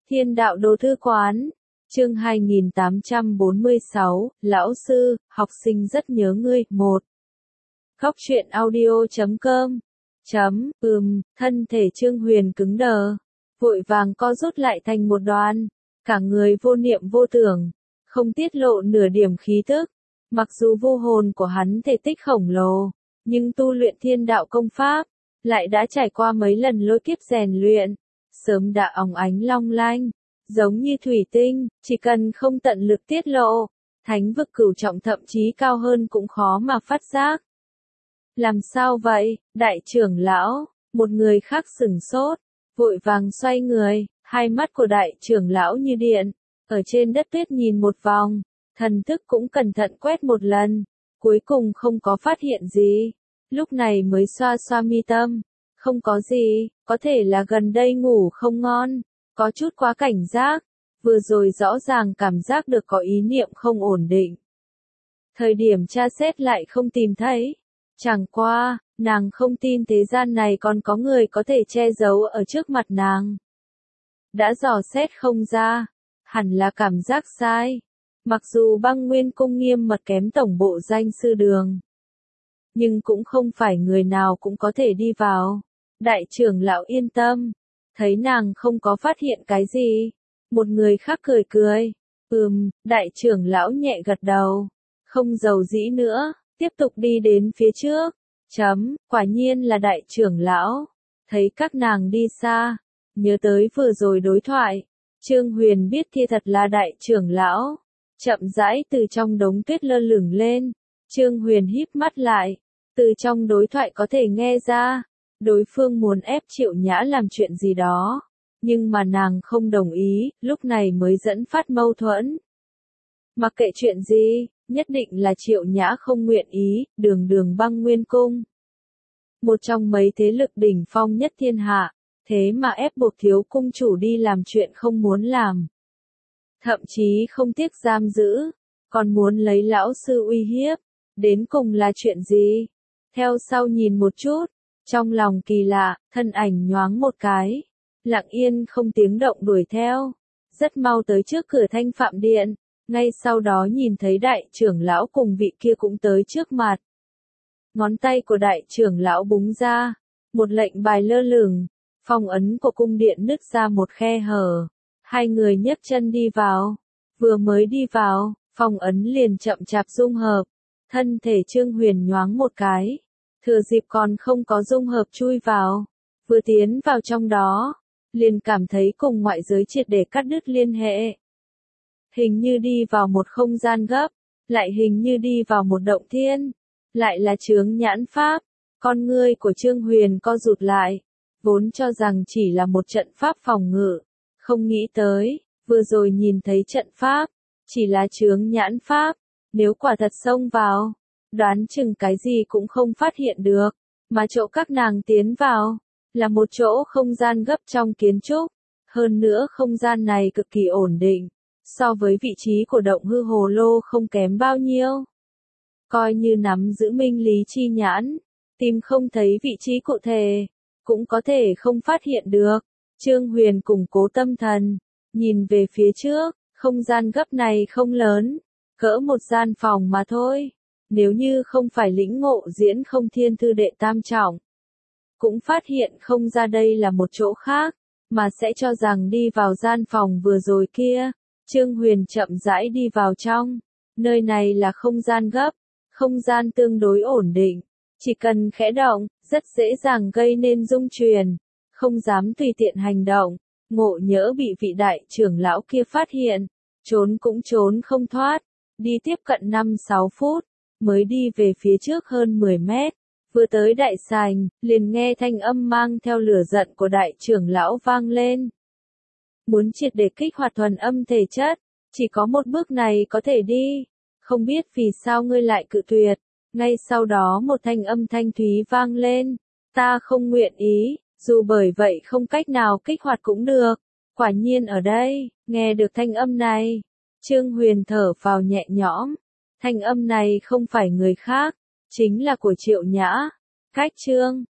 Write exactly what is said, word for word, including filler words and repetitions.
Thiên Đạo Đồ Thư Quán, chương hai nghìn tám trăm bốn mươi sáu, Lão Sư, học sinh rất nhớ ngươi, một. Góc truyện audio chấm com, chấm, ừm, thân thể Trương Huyền cứng đờ, vội vàng co rút lại thành một đoàn, cả người vô niệm vô tưởng, không tiết lộ nửa điểm khí tức. Mặc dù vô hồn của hắn thể tích khổng lồ, nhưng tu luyện thiên đạo công pháp, lại đã trải qua mấy lần lôi kiếp rèn luyện, sớm đã óng ánh long lanh, giống như thủy tinh, chỉ cần không tận lực tiết lộ, thánh vực cửu trọng thậm chí cao hơn cũng khó mà phát giác. Làm sao vậy, đại trưởng lão? Một người khác sửng sốt, vội vàng xoay người, hai mắt của đại trưởng lão như điện, ở trên đất tuyết nhìn một vòng, thần thức cũng cẩn thận quét một lần, cuối cùng không có phát hiện gì, lúc này mới xoa xoa mi tâm, không có gì, có thể là gần đây ngủ không ngon, có chút quá cảnh giác, vừa rồi rõ ràng cảm giác được có ý niệm không ổn định. Thời điểm tra xét lại không tìm thấy, chẳng qua, nàng không tin thế gian này còn có người có thể che giấu ở trước mặt nàng. Đã dò xét không ra, hẳn là cảm giác sai. Mặc dù Băng Nguyên Cung nghiêm mật kém tổng bộ danh sư đường, nhưng cũng không phải người nào cũng có thể đi vào. Đại trưởng lão yên tâm, thấy nàng không có phát hiện cái gì. Một người khác cười cười, ừm, đại trưởng lão nhẹ gật đầu, không giàu dĩ nữa, tiếp tục đi đến phía trước. Chấm, quả nhiên là đại trưởng lão. Thấy các nàng đi xa, nhớ tới vừa rồi đối thoại, Trương Huyền biết kia thật là đại trưởng lão. Chậm rãi từ trong đống tuyết lơ lửng lên, Trương Huyền híp mắt lại, từ trong đối thoại có thể nghe ra, đối phương muốn ép Triệu Nhã làm chuyện gì đó, nhưng mà nàng không đồng ý, lúc này mới dẫn phát mâu thuẫn. Mặc kệ chuyện gì, nhất định là Triệu Nhã không nguyện ý, đường đường Băng Nguyên Cung. Một trong mấy thế lực đỉnh phong nhất thiên hạ, thế mà ép buộc thiếu cung chủ đi làm chuyện không muốn làm. Thậm chí không tiếc giam giữ, còn muốn lấy lão sư uy hiếp, đến cùng là chuyện gì? Theo sau nhìn một chút, trong lòng kỳ lạ, thân ảnh nhoáng một cái, lặng yên không tiếng động đuổi theo, rất mau tới trước cửa Thanh Phạm Điện, ngay sau đó nhìn thấy đại trưởng lão cùng vị kia cũng tới trước mặt. Ngón tay của đại trưởng lão búng ra, một lệnh bài lơ lửng, phong ấn của cung điện nứt ra một khe hở. Hai người nhấc chân đi vào, vừa mới đi vào, phong ấn liền chậm chạp dung hợp, thân thể Trương Huyền nhoáng một cái, thừa dịp còn không có dung hợp chui vào, vừa tiến vào trong đó, liền cảm thấy cùng ngoại giới triệt để cắt đứt liên hệ. Hình như đi vào một không gian gấp, lại hình như đi vào một động thiên, lại là chướng nhãn pháp, con ngươi của Trương Huyền co rụt lại, vốn cho rằng chỉ là một trận pháp phòng ngự. Không nghĩ tới, vừa rồi nhìn thấy trận pháp, chỉ là chướng nhãn pháp, nếu quả thật xông vào, đoán chừng cái gì cũng không phát hiện được, mà chỗ các nàng tiến vào, là một chỗ không gian gấp trong kiến trúc, hơn nữa không gian này cực kỳ ổn định, so với vị trí của động hư hồ lô không kém bao nhiêu. Coi như nắm giữ minh lý chi nhãn, tìm không thấy vị trí cụ thể, cũng có thể không phát hiện được. Trương Huyền củng cố tâm thần, nhìn về phía trước, không gian gấp này không lớn, cỡ một gian phòng mà thôi. Nếu như không phải lĩnh ngộ diễn không thiên thư đệ tam trọng, cũng phát hiện không ra đây là một chỗ khác, mà sẽ cho rằng đi vào gian phòng vừa rồi kia. Trương Huyền chậm rãi đi vào trong, nơi này là không gian gấp, không gian tương đối ổn định, chỉ cần khẽ động, rất dễ dàng gây nên rung truyền. Không dám tùy tiện hành động, ngộ nhỡ bị vị đại trưởng lão kia phát hiện, trốn cũng trốn không thoát, đi tiếp cận năm sáu phút, mới đi về phía trước hơn mười mét, vừa tới đại sảnh, liền nghe thanh âm mang theo lửa giận của đại trưởng lão vang lên. Muốn triệt để kích hoạt thuần âm thể chất, chỉ có một bước này có thể đi, không biết vì sao ngươi lại cự tuyệt, ngay sau đó một thanh âm thanh thúy vang lên, ta không nguyện ý. Dù bởi vậy không cách nào kích hoạt cũng được, quả nhiên ở đây, nghe được thanh âm này, Trương Huyền thở phào nhẹ nhõm, thanh âm này không phải người khác, chính là của Triệu Nhã. Cách Trương